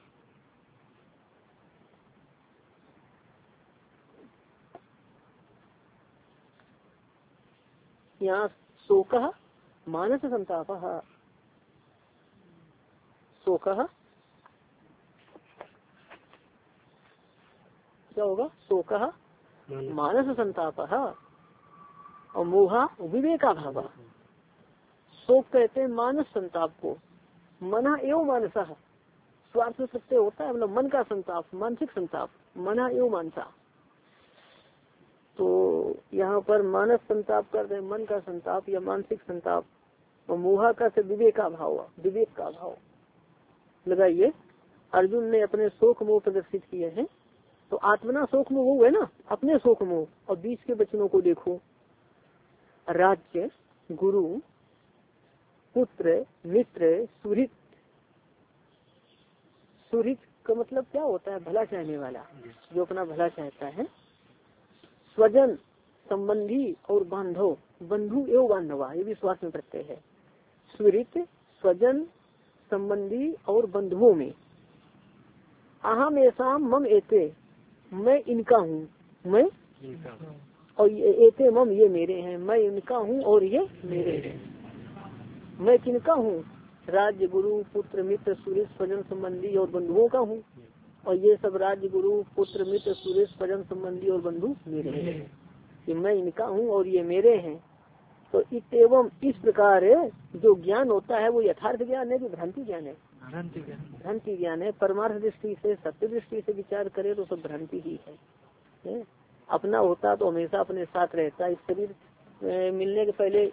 यहाँ शोक मानस संताप, शोक क्या होगा, शोक मानस संताप और मोहा विवेका भाव। शोक कहते हैं मानस संताप को, मना एवं मानसा, स्वार्थ में प्रत्यय होता है, मतलब मन का संताप, मानसिक संताप, मना एवं मानसा। तो यहाँ पर मानस संताप करते हैं मन का संताप या मानसिक संताप, और मोहा का से विवेका भाव, विवेक का भाव। लगाइए, अर्जुन ने अपने शोक मोह प्रदर्शित किए हैं। तो आत्मना शोक मोह है ना, अपने शोक मोह, और बीच के वचनों को देखो, राज्य गुरु पुत्र मित्र सुहृत। सुहृत का मतलब क्या होता है, भला चाहने वाला, जो अपना भला चाहता है। स्वजन संबंधी और बांधव, बंधु एवं बांधवा, ये विश्वास में प्रत्यय है। सुहृत स्वजन संबंधी और बंधुओं में, अहम ऐसा मम एते, मैं इनका हूँ, मैं और ये एते मम, ये मेरे हैं, मैं इनका हूँ और ये मेरे हैं। मैं किनका हूँ? राज्य गुरु पुत्र मित्र सुरेश स्वजन संबंधी और बंधुओं का हूँ, और ये सब राज्य गुरु पुत्र मित्र सुरेश स्वजन संबंधी और बंधु मेरे हैं, कि मैं इनका हूँ और ये मेरे हैं। तो एवं इस प्रकार जो ज्ञान होता है वो यथार्थ ज्ञान है कि भ्रांति ज्ञान है? भ्रांति ज्ञान है। परमार्थ दृष्टि से, सत्य दृष्टि से विचार करे तो सब भ्रांति ही है, है? अपना होता तो हमेशा अपने साथ रहता। इस शरीर मिलने के पहले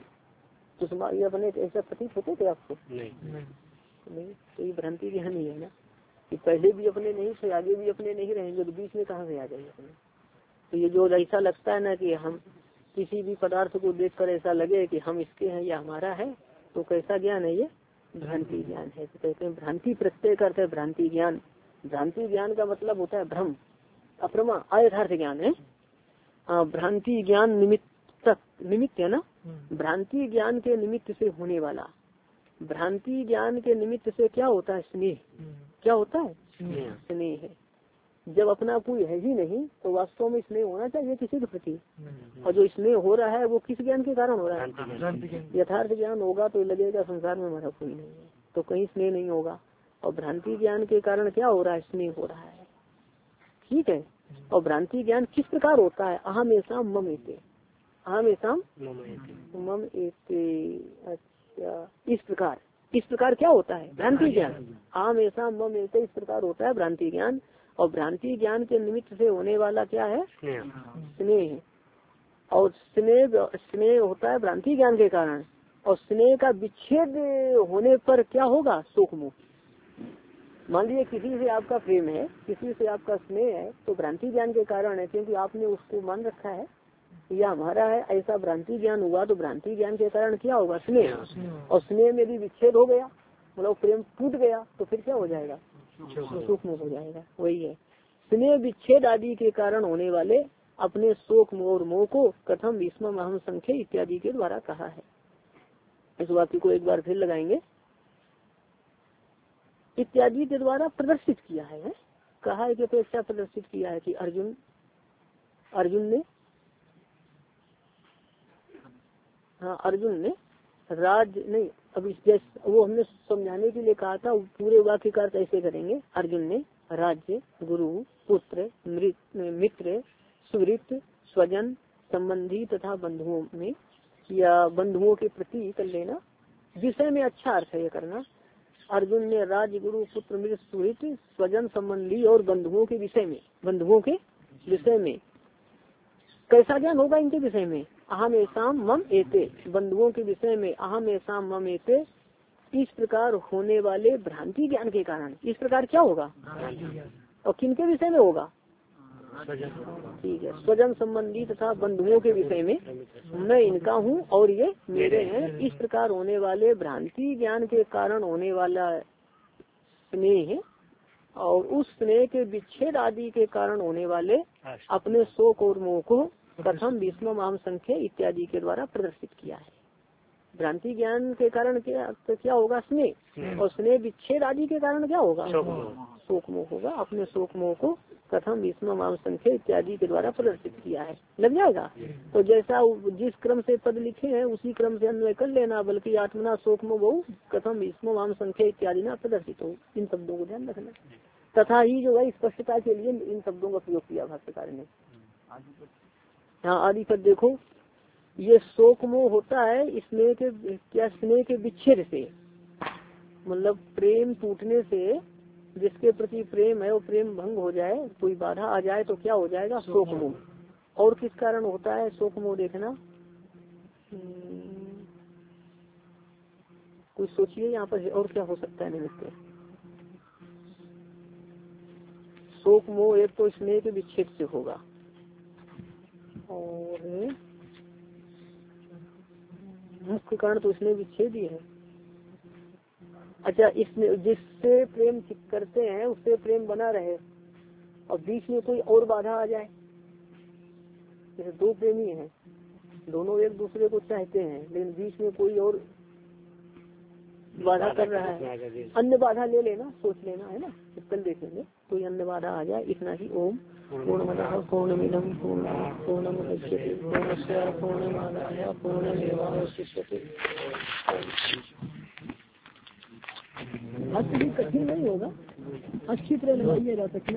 ये अपने ऐसा प्रतीत होते थे आपको? नहीं, नहीं। तो ये भ्रांति ज्ञान ही है ना, कि पहले भी अपने नहीं थे, आगे भी अपने नहीं रहेंगे, तो बीच में कहाँ से आ जाएंगे अपने। तो ये जो ऐसा लगता है ना कि हम किसी भी पदार्थ को देखकर ऐसा लगे कि हम इसके हैं या हमारा है, तो कैसा ज्ञान है ये? भ्रांति ज्ञान है। तो कहते हैं भ्रांति प्रत्यय करते हैं भ्रांति ज्ञान। भ्रांति ज्ञान का मतलब होता है भ्रम, अप्रमा, अयथार्थ ज्ञान है। भ्रांति ज्ञान निमित्त, निमित्त है ना, भ्रांति ज्ञान के निमित्त से होने वाला। भ्रांति ज्ञान के निमित्त से क्या होता है? स्नेह। क्या होता है? स्नेह है। जब अपना कोई है ही नहीं तो वास्तव में स्नेह होना चाहिए किसी के प्रति, और जो स्नेह हो रहा है वो किस ज्ञान के कारण हो रहा है? यथार्थ ज्ञान होगा तो लगेगा संसार में हमारा कोई नहीं है, तो कहीं स्नेह नहीं होगा। और भ्रांति ज्ञान के कारण क्या हो रहा है? स्नेह हो रहा है। ठीक है। और भ्रांति ज्ञान किस प्रकार होता है? अहम ऐसा मम एते, अहम ऐसा मम एते। अच्छा, इस प्रकार, इस प्रकार क्या होता है? भ्रांति ज्ञान। अहम ऐसा मम एते, इस प्रकार होता है भ्रांति ज्ञान। और भ्रांति ज्ञान के निमित्त से होने वाला क्या है? स्नेह। और स्नेह स्नेह होता है भ्रांति ज्ञान के कारण, और स्नेह का विच्छेद होने पर क्या होगा? शोक मोह। मान लीजिए किसी से आपका प्रेम है, किसी से आपका स्नेह है, तो भ्रांति ज्ञान के कारण है, क्योंकि आपने उसको मान रखा है या हमारा है, ऐसा भ्रांति ज्ञान हुआ। तो भ्रांति ज्ञान के कारण क्या होगा? स्नेह। और स्नेह में भी विच्छेद हो गया, मतलब प्रेम टूट गया, तो फिर क्या हो जाएगा? शोक मोह हो जाएगा। वही है, स्नेह विच्छेद आदि के कारण होने वाले अपने शोक मोह और मोह को कथम भीष्म अहम संख्या इत्यादि के द्वारा कहा है। इस वाक्य को एक बार फिर लगाएंगे। इत्यादि के द्वारा प्रदर्शित किया है, है? कहा है कि अपेक्षा प्रदर्शित किया है कि अर्जुन अर्जुन ने हाँ अर्जुन ने राज नहीं, अभी जैसे वो हमने समझाने के लिए कहा था, पूरे वाक्य का अर्थ ऐसे करेंगे। अर्जुन ने राज्य गुरु पुत्र मित्र सुहृत स्वजन संबंधी तथा बंधुओं में या बंधुओं के प्रति कर लेना, विषय में अच्छा अर्थ है ये करना। अर्जुन ने राज्य गुरु पुत्र मित्र सुहृत स्वजन संबंधी और बंधुओं के विषय में, बंधुओं के विषय में कैसा ज्ञान होगा? इनके विषय में अहम ऐसाम मम एते, बंधुओं के विषय में अहम ऐसाम मम एते, इस प्रकार होने वाले भ्रांति ज्ञान के कारण। इस प्रकार क्या होगा? और किनके विषय में होगा? ठीक है, स्वजन संबंधी तथा बंधुओं के विषय में, मैं इनका हूँ और ये मेरे हैं। इस प्रकार होने वाले भ्रांति ज्ञान के कारण होने वाला स्नेह, और उस स्नेह के विच्छेद आदि के कारण होने वाले अपने शोक और मोह को कथम भीष्म अहम संख्या इत्यादि के द्वारा प्रदर्शित किया है। भ्रांति ज्ञान के कारण क्या तो क्या होगा? स्नेह। और स्नेह विच्छेद आदि के कारण क्या होगा? शोक मोह होगा। अपने शोक मोह को कथम भीष्म अहम संख्या इत्यादि के द्वारा प्रदर्शित किया है। लग जाएगा। तो जैसा जिस क्रम से पद लिखे हैं उसी क्रम से अन्वय कर लेना, बल्कि आत्मना शोक मोह बहु कथम भीष्म अहम संख्या इत्यादि ना प्रदर्शित हो। इन शब्दों को ध्यान रखना। तथा ही जो है स्पष्टता के लिए इन शब्दों का प्रयोग किया भाष्यकार ने। हाँ, आदि पद देखो, ये शोक मोह होता है स्नेह के क्या स्नेह के विच्छेद से, मतलब प्रेम टूटने से, जिसके प्रति प्रेम है वो प्रेम भंग हो जाए, कोई बाधा आ जाए तो क्या हो जाएगा? शोक मोह। और किस कारण होता है शोक मोह? देखना, कुछ सोचिए यहाँ पर और क्या हो सकता है निमित्त। शोक मोह एक तो स्नेह के विच्छेद से होगा, और मुख्य कारण तो स्नेह विच्छेद ही है। अच्छा, इसमें जिससे प्रेम करते हैं उससे प्रेम बना रहे और बीच में कोई और बाधा आ जाए जैसे दो प्रेमी हैं, दोनों एक दूसरे को चाहते हैं, लेकिन बीच में कोई और बाधा कर रहा है, अन्य बाधा ले लेना, सोच लेना है ना, कल देखेंगे कोई अन्य बाधा आ जाए। इतना ही। ओम पूर्णमदः पूर्णमिदं पूर्णात् पूर्णमुदच्यते पूर्णस्य पूर्णमादाय पूर्णमेवावशिष्यते। आज कठिन नहीं होगा, अच्छी तरह लगाइएगा।